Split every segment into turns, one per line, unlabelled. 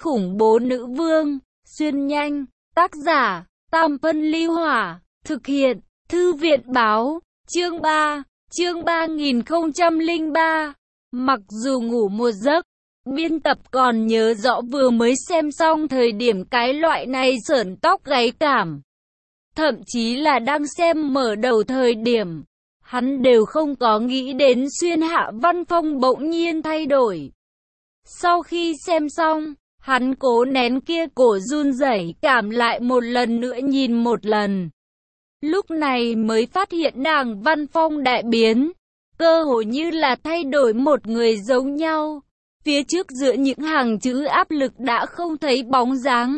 khủng bố nữ vương, xuyên nhanh, tác giả, Tam Phân Ly Hỏa, thực hiện, Thư viện báo, chương 3, chương 3003, mặc dù ngủ một giấc, biên tập còn nhớ rõ vừa mới xem xong thời điểm cái loại này sởn tóc gáy cảm. Thậm chí là đang xem mở đầu thời điểm, hắn đều không có nghĩ đến xuyên Hạ Văn Phong bỗng nhiên thay đổi. Sau khi xem xong, hắn cố nén kia cổ run rẩy cảm lại một lần nữa nhìn một lần. Lúc này mới phát hiện nàng Văn Phong đại biến, cơ hồ như là thay đổi một người giống nhau. Phía trước giữa những hàng chữ áp lực đã không thấy bóng dáng.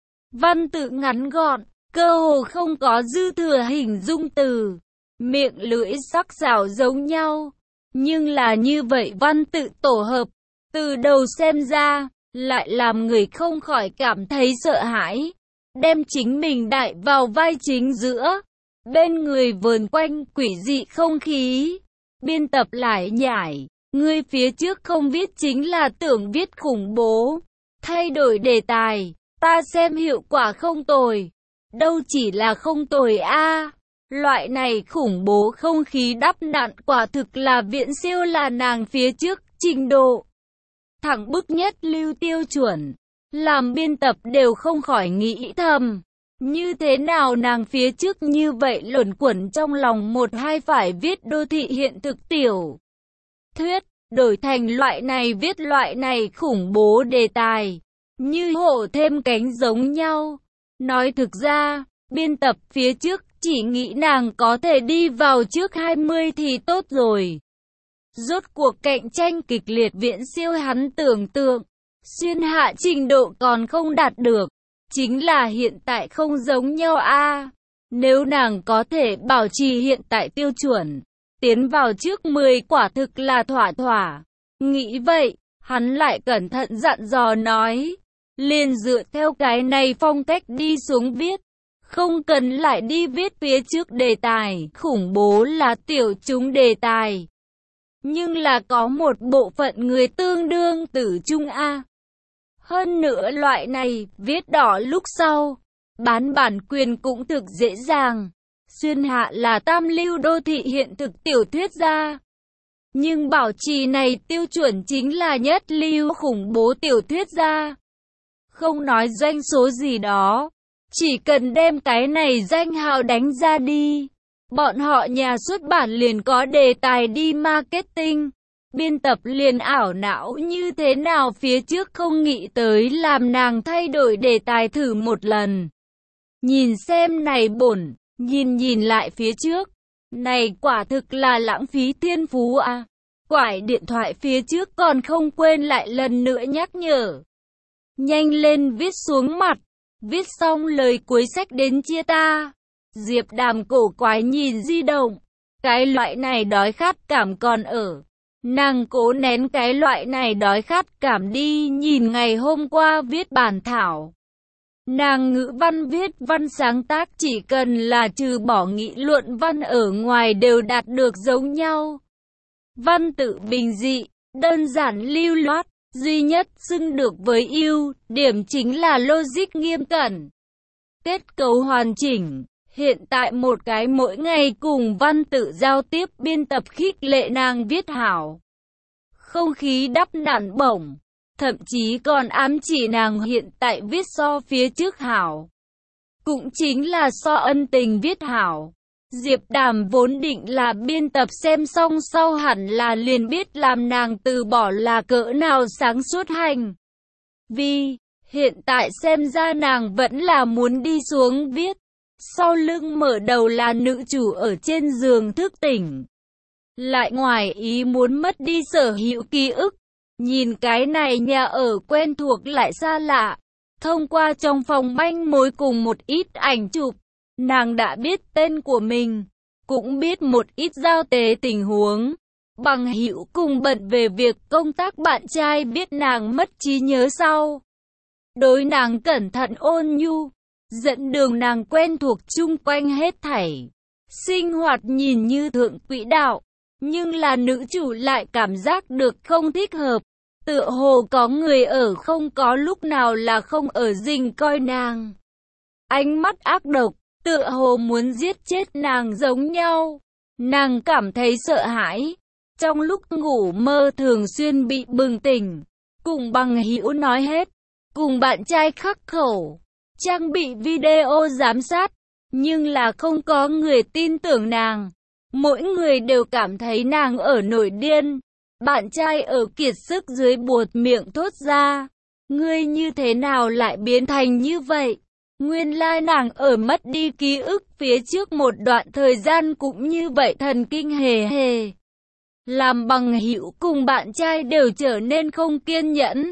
Văn tự ngắn gọn, cơ hồ không có dư thừa hình dung từ, miệng lưỡi sắc sảo giống nhau. Nhưng là như vậy văn tự tổ hợp, từ đầu xem ra, lại làm người không khỏi cảm thấy sợ hãi. Đem chính mình đại vào vai chính giữa, bên người vờn quanh quỷ dị không khí. Biên tập lại nhải, người phía trước không viết chính là tưởng viết khủng bố. Thay đổi đề tài, ta xem hiệu quả không tồi. Đâu chỉ là không tồi a, loại này khủng bố không khí đắp nặn quả thực là viễn siêu là nàng phía trước trình độ. Thẳng bức nhất lưu tiêu chuẩn, làm biên tập đều không khỏi nghĩ thầm. Như thế nào nàng phía trước như vậy luẩn quẩn trong lòng một hai phải viết đô thị hiện thực tiểu thuyết, đổi thành loại này viết loại này khủng bố đề tài, như hổ thêm cánh giống nhau. Nói thực ra, biên tập phía trước chỉ nghĩ nàng có thể đi vào trước 20 thì tốt rồi. Rốt cuộc cạnh tranh kịch liệt viễn siêu hắn tưởng tượng, xuyên Hạ trình độ còn không đạt được. Chính là hiện tại không giống nhau a. Nếu nàng có thể bảo trì hiện tại tiêu chuẩn, tiến vào trước 10 quả thực là thỏa thỏa. Nghĩ vậy, hắn lại cẩn thận dặn dò nói, liền dựa theo cái này phong cách đi xuống viết. Không cần lại đi viết phía trước đề tài, khủng bố là tiểu chúng đề tài. Nhưng là có một bộ phận người tương đương tử trung a. Hơn nữa loại này, viết đỏ lúc sau, bán bản quyền cũng thực dễ dàng. Xuyên Hạ là tam lưu đô thị hiện thực tiểu thuyết gia. Nhưng bảo trì này tiêu chuẩn chính là nhất lưu khủng bố tiểu thuyết gia. Không nói doanh số gì đó, chỉ cần đem cái này danh hào đánh ra đi, bọn họ nhà xuất bản liền có đề tài đi marketing. Biên tập liền ảo não như thế nào phía trước không nghĩ tới làm nàng thay đổi đề tài thử một lần. Nhìn xem này bổn, nhìn lại phía trước. Này quả thực là lãng phí thiên phú à. Quải điện thoại phía trước còn không quên lại lần nữa nhắc nhở. Nhanh lên viết xuống mặt. Viết xong lời cuối sách đến chia ta. Diệp Đàm cổ quái nhìn di động. Cái loại này đói khát cảm còn ở. Nàng cố nén cái loại này đói khát cảm đi nhìn ngày hôm qua viết bản thảo. Nàng ngữ văn viết văn sáng tác chỉ cần là trừ bỏ nghị luận văn ở ngoài đều đạt được giống nhau. Văn tự bình dị, đơn giản lưu loát, duy nhất xưng được với ưu điểm chính là logic nghiêm cẩn. Kết cấu hoàn chỉnh. Hiện tại một cái mỗi ngày cùng văn tự giao tiếp biên tập khích lệ nàng viết hảo. Không khí đắp nặn bổng, thậm chí còn ám chỉ nàng hiện tại viết so phía trước hảo. Cũng chính là so ân tình viết hảo. Diệp Đàm vốn định là biên tập xem xong sau hẳn là liền biết làm nàng từ bỏ là cỡ nào sáng suốt hành. Vì, hiện tại xem ra nàng vẫn là muốn đi xuống viết. Sau lưng mở đầu là nữ chủ ở trên giường thức tỉnh. Lại ngoài ý muốn mất đi sở hữu ký ức. Nhìn cái này nhà ở quen thuộc lại xa lạ. Thông qua trong phòng manh mối cùng một ít ảnh chụp, nàng đã biết tên của mình. Cũng biết một ít giao tế tình huống. Bằng hữu cùng bận về việc công tác bạn trai biết nàng mất trí nhớ sau. Đối nàng cẩn thận ôn nhu. Dẫn đường nàng quen thuộc chung quanh hết thảy. Sinh hoạt nhìn như thượng quỹ đạo. Nhưng là nữ chủ lại cảm giác được không thích hợp. Tựa hồ có người ở không có lúc nào là không ở rình coi nàng. Ánh mắt ác độc, tựa hồ muốn giết chết nàng giống nhau. Nàng cảm thấy sợ hãi. Trong lúc ngủ mơ thường xuyên bị bừng tỉnh. Cùng bằng hữu nói hết. Cùng bạn trai khắc khẩu. Trang bị video giám sát. Nhưng là không có người tin tưởng nàng. Mỗi người đều cảm thấy nàng ở nổi điên. Bạn trai ở kiệt sức dưới buột miệng thốt ra. Ngươi như thế nào lại biến thành như vậy? Nguyên lai nàng ở mất đi ký ức phía trước một đoạn thời gian cũng như vậy thần kinh hề hề. Làm bằng hữu cùng bạn trai đều trở nên không kiên nhẫn.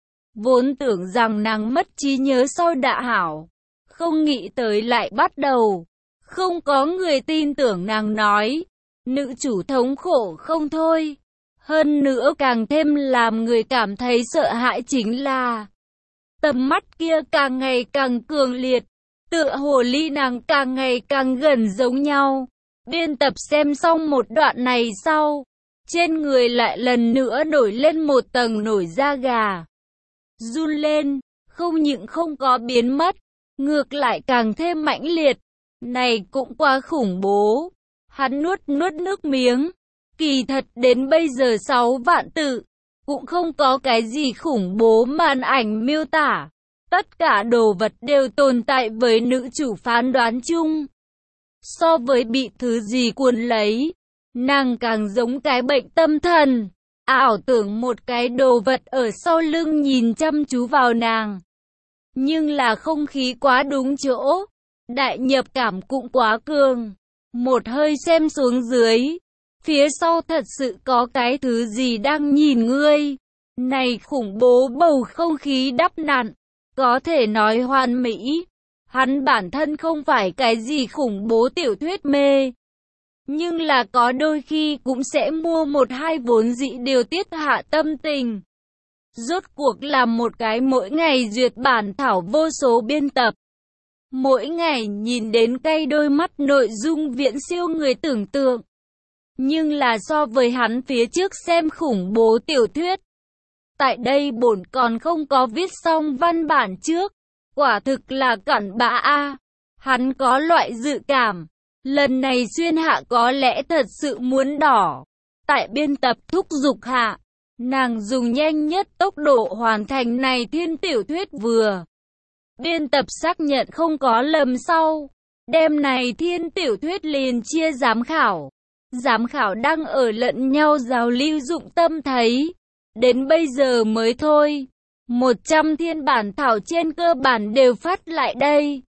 Vốn tưởng rằng nàng mất trí nhớ sau đã hảo. Không nghĩ tới lại bắt đầu. Không có người tin tưởng nàng nói. Nữ chủ thống khổ không thôi. Hơn nữa càng thêm làm người cảm thấy sợ hãi chính là tầm mắt kia càng ngày càng cường liệt, tựa hồ ly nàng càng ngày càng gần giống nhau. Biên tập xem xong một đoạn này sau, trên người lại lần nữa nổi lên một tầng nổi da gà. Run lên, không những không có biến mất, ngược lại càng thêm mãnh liệt. Này cũng quá khủng bố. Hắn nuốt nước miếng. Kỳ thật đến bây giờ 6 vạn tự, cũng không có cái gì khủng bố màn ảnh miêu tả. Tất cả đồ vật đều tồn tại với nữ chủ phán đoán chung. So với bị thứ gì cuốn lấy, nàng càng giống cái bệnh tâm thần. Ảo tưởng một cái đồ vật ở sau lưng nhìn chăm chú vào nàng. Nhưng là không khí quá đúng chỗ, đại nhập cảm cũng quá cường. Một hơi xem xuống dưới. Phía sau thật sự có cái thứ gì đang nhìn ngươi. Này khủng bố bầu không khí đắp nặn. Có thể nói hoàn mỹ. Hắn bản thân không phải cái gì khủng bố tiểu thuyết mê. Nhưng là có đôi khi cũng sẽ mua một hai vốn dĩ điều tiết hạ tâm tình. Rốt cuộc là một cái mỗi ngày duyệt bản thảo vô số biên tập. Mỗi ngày nhìn đến cay đôi mắt nội dung viễn siêu người tưởng tượng. Nhưng là so với hắn phía trước xem khủng bố tiểu thuyết. Tại đây bổn còn không có viết xong văn bản trước. Quả thực là cặn bã a. Hắn có loại dự cảm. Lần này xuyên hạ có lẽ thật sự muốn đỏ. Tại biên tập thúc giục hạ. Nàng dùng nhanh nhất tốc độ hoàn thành này thiên tiểu thuyết vừa. Biên tập xác nhận không có lầm sau. Đêm này thiên tiểu thuyết liền chia giám khảo. Giám khảo đang ở lẫn nhau giao lưu dụng tâm thấy. Đến bây giờ mới thôi. 100 thiên bản thảo trên cơ bản đều phát lại đây.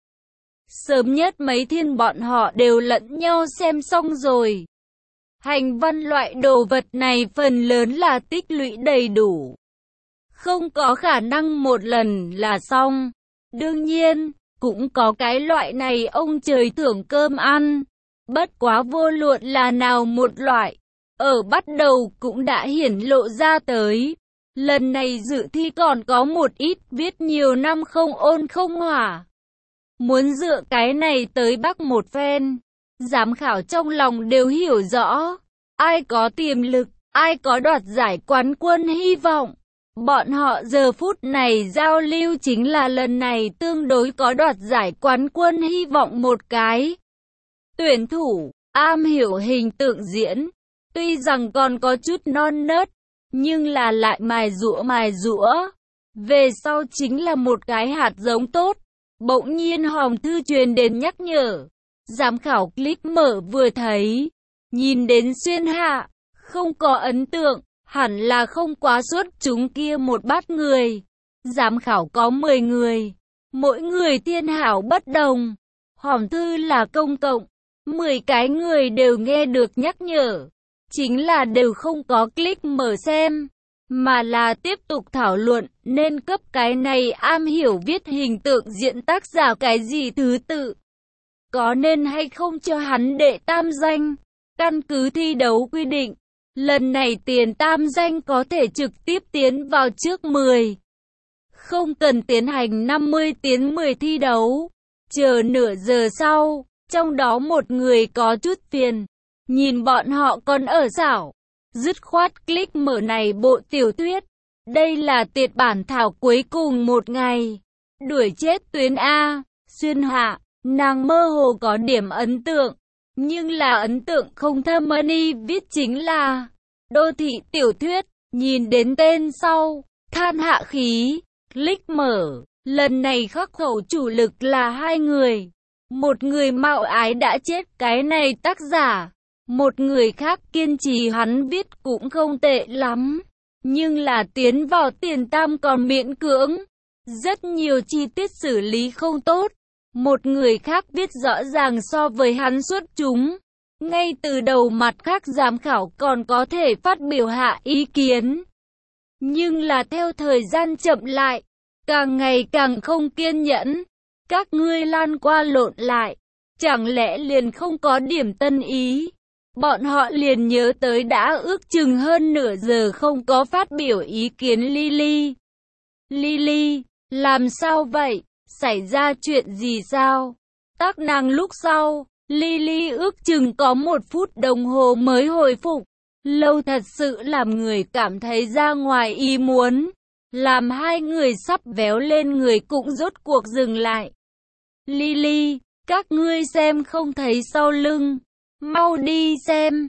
Sớm nhất mấy thiên bọn họ đều lẫn nhau xem xong rồi. Hành văn loại đồ vật này phần lớn là tích lũy đầy đủ. Không có khả năng một lần là xong. Đương nhiên, cũng có cái loại này ông trời thưởng cơm ăn. Bất quá vô luận là nào một loại, ở bắt đầu cũng đã hiển lộ ra tới. Lần này dự thi còn có một ít viết nhiều năm không ôn không hỏa. Muốn dựa cái này tới bắc một phen. Giám khảo trong lòng đều hiểu rõ. Ai có tiềm lực, ai có đoạt giải quán quân hy vọng. Bọn họ giờ phút này giao lưu chính là lần này tương đối có đoạt giải quán quân hy vọng một cái. Tuyển thủ, am hiểu hình tượng diễn. Tuy rằng còn có chút non nớt, nhưng là lại mài giũa. Về sau chính là một cái hạt giống tốt. Bỗng nhiên hòm thư truyền đến nhắc nhở. Giám khảo click mở vừa thấy. Nhìn đến xuyên hạ, không có ấn tượng, hẳn là không quá xuất chúng kia một bát người. Giám khảo có 10 người, mỗi người thiên hảo bất đồng. Hòm thư là công cộng, 10 cái người đều nghe được nhắc nhở. Chính là đều không có click mở xem, mà là tiếp tục thảo luận nên cấp cái này am hiểu viết hình tượng diễn tác giả cái gì thứ tự. Có nên hay không cho hắn đệ tam danh? Căn cứ thi đấu quy định, lần này tiền tam danh có thể trực tiếp tiến vào trước 10. Không cần tiến hành 50 tiến 10 thi đấu. Chờ nửa giờ sau, trong đó một người có chút phiền. Nhìn bọn họ còn ở xảo. Dứt khoát click mở này bộ tiểu thuyết. Đây là tiệt bản thảo cuối cùng một ngày. Đuổi chết Tuyến A, xuyên hạ, nàng mơ hồ có điểm ấn tượng. Nhưng là ấn tượng không thâm. Money viết chính là đô thị tiểu thuyết, nhìn đến tên sau, than hạ khí, click mở. Lần này khắc khẩu chủ lực là hai người. Một người mạo ái đã chết, cái này tác giả. Một người khác kiên trì, hắn viết cũng không tệ lắm. Nhưng là tiến vào tiền tam còn miễn cưỡng. Rất nhiều chi tiết xử lý không tốt. Một người khác viết rõ ràng so với hắn xuất chúng. Ngay từ đầu mặt khác giám khảo còn có thể phát biểu hạ ý kiến. Nhưng là theo thời gian chậm lại, càng ngày càng không kiên nhẫn. Các ngươi lan qua lộn lại, chẳng lẽ liền không có điểm tân ý? Bọn họ liền nhớ tới đã ước chừng hơn nửa giờ không có phát biểu ý kiến Lily. Lily, làm sao vậy? Xảy ra chuyện gì sao? Tác năng lúc sau, Lily ước chừng có 1 phút đồng hồ mới hồi phục. Lâu thật sự làm người cảm thấy ra ngoài ý muốn. Làm hai người sắp véo lên người cũng rốt cuộc dừng lại. Lily, các ngươi xem không thấy sau lưng. Mau đi xem,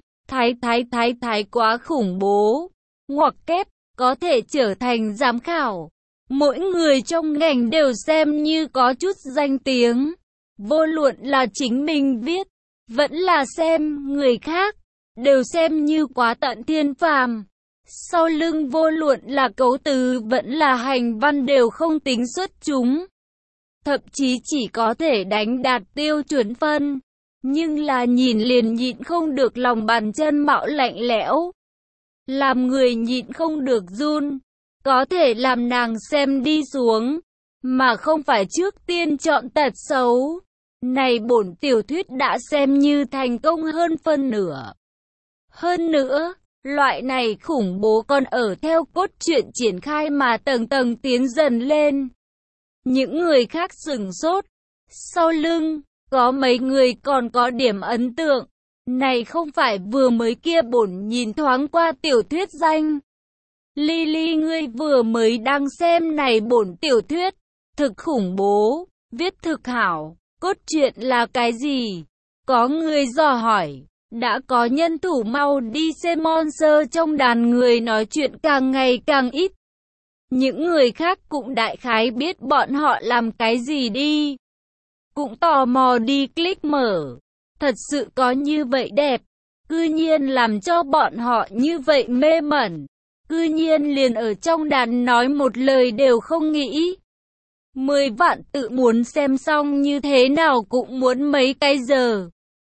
thái quá khủng bố. Ngoặc kép, có thể trở thành giám khảo. Mỗi người trong ngành đều xem như có chút danh tiếng. Vô luận là chính mình viết, vẫn là xem người khác, đều xem như quá tận thiên phàm. Sau lưng vô luận là cấu từ vẫn là hành văn đều không tính xuất chúng. Thậm chí chỉ có thể đánh đạt tiêu chuẩn phân. Nhưng là nhìn liền nhịn không được lòng bàn chân mạo lạnh lẽo. Làm người nhịn không được run. Có thể làm nàng xem đi xuống, mà không phải trước tiên chọn tật xấu. Này bổn tiểu thuyết đã xem như thành công hơn phân nửa. Hơn nữa, loại này khủng bố còn ở theo cốt truyện triển khai mà tầng tầng tiến dần lên. Những người khác sửng sốt. Sau lưng, có mấy người còn có điểm ấn tượng. Này không phải vừa mới kia bổn nhìn thoáng qua tiểu thuyết danh. Lily, ngươi vừa mới đang xem này bổn tiểu thuyết. Thực khủng bố, viết thực hảo. Cốt truyện là cái gì? Có người dò hỏi. Đã có nhân thủ mau đi xem. Monster trong đàn người nói chuyện càng ngày càng ít. Những người khác cũng đại khái biết bọn họ làm cái gì đi. Cũng tò mò đi click mở. Thật sự có như vậy đẹp. Cư nhiên làm cho bọn họ như vậy mê mẩn. Cư nhiên liền ở trong đàn nói một lời đều không nghĩ. 10 vạn tự muốn xem xong như thế nào cũng muốn mấy cái giờ.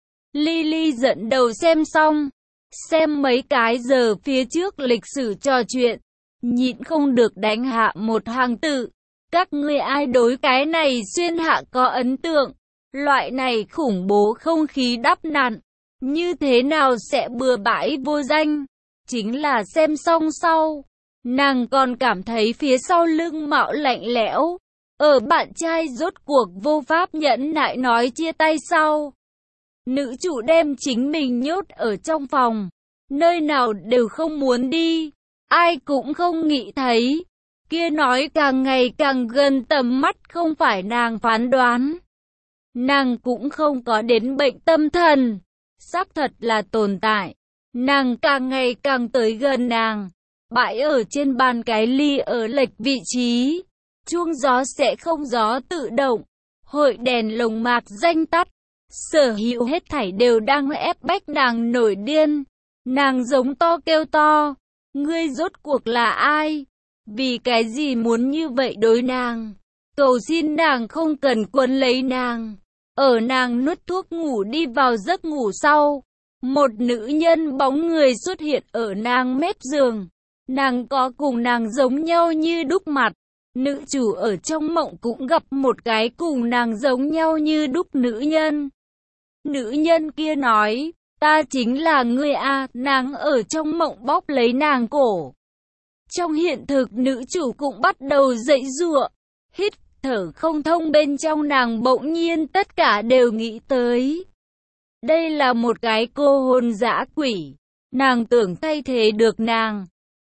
Lily giận đầu xem xong. Xem mấy cái giờ phía trước lịch sử trò chuyện. Nhịn không được đánh hạ một hàng tự. Các ngươi ai đối cái này xuyên hạ có ấn tượng? Loại này khủng bố không khí đắp nặn. Như thế nào sẽ bừa bãi vô danh? Chính là xem xong sau. Nàng còn cảm thấy phía sau lưng mạo lạnh lẽo. Ở bạn trai rốt cuộc vô pháp nhẫn nại nói chia tay sau. Nữ chủ đem chính mình nhốt ở trong phòng. Nơi nào đều không muốn đi. Ai cũng không nghĩ thấy. Kia nói càng ngày càng gần tầm mắt không phải nàng phán đoán. Nàng cũng không có đến bệnh tâm thần. Xác thật là tồn tại. Nàng càng ngày càng tới gần nàng. Bãi ở trên bàn cái ly ở lệch vị trí. Chuông gió sẽ không gió tự động. Hội đèn lồng mạc danh tắt. Sở hữu hết thảy đều đang ép bách nàng nổi điên. Nàng giống to kêu to. Ngươi rốt cuộc là ai? Vì cái gì muốn như vậy đối nàng? Cầu xin nàng không cần quấn lấy nàng. Ở nàng nuốt thuốc ngủ đi vào giấc ngủ sau. Một nữ nhân bóng người xuất hiện ở nàng mép giường. Nàng có cùng nàng giống nhau như đúc mặt. Nữ chủ ở trong mộng cũng gặp một cái cùng nàng giống nhau như đúc nữ nhân. Nữ nhân kia nói, ta chính là ngươi a. Nàng ở trong mộng bóp lấy nàng cổ. Trong hiện thực nữ chủ cũng bắt đầu giãy giụa, hít thở không thông, bên trong nàng bỗng nhiên tất cả đều nghĩ tới. Đây là một cái cô hồn dã quỷ, nàng tưởng thay thế được nàng,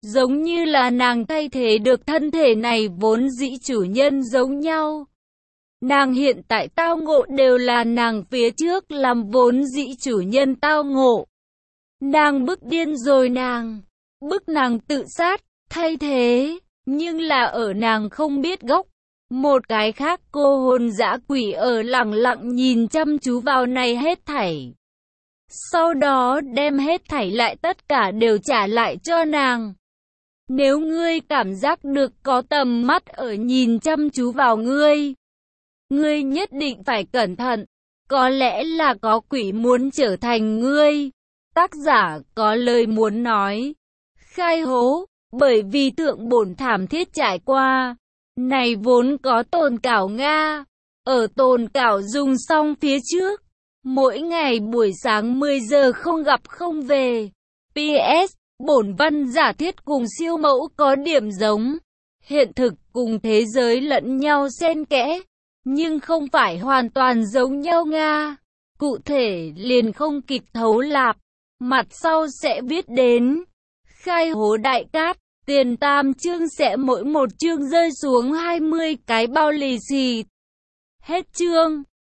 giống như là nàng thay thế được thân thể này vốn dĩ chủ nhân giống nhau. Nàng hiện tại tao ngộ đều là nàng phía trước làm vốn dĩ chủ nhân tao ngộ. Nàng bức điên rồi bức nàng tự sát, thay thế, nhưng là ở nàng không biết gốc. Một cái khác cô hồn dã quỷ ở lặng lặng nhìn chăm chú vào này hết thảy. Sau đó đem hết thảy lại tất cả đều trả lại cho nàng. Nếu ngươi cảm giác được có tầm mắt ở nhìn chăm chú vào ngươi, ngươi nhất định phải cẩn thận. Có lẽ là có quỷ muốn trở thành ngươi. Tác giả có lời muốn nói. Khai hố, bởi vì thượng bổn thảm thiết trải qua. Này vốn có tồn cảo Nga. Ở tồn cảo dùng xong phía trước. Mỗi ngày buổi sáng 10 giờ không gặp không về. PS, bổn văn giả thiết cùng siêu mẫu có điểm giống. Hiện thực cùng thế giới lẫn nhau xen kẽ. Nhưng không phải hoàn toàn giống nhau Nga. Cụ thể liền không kịp thấu lạp. Mặt sau sẽ viết đến. Khai hố đại cát. Tiền tam chương sẽ mỗi một chương rơi xuống 20 cái bao lì xì. Hết chương.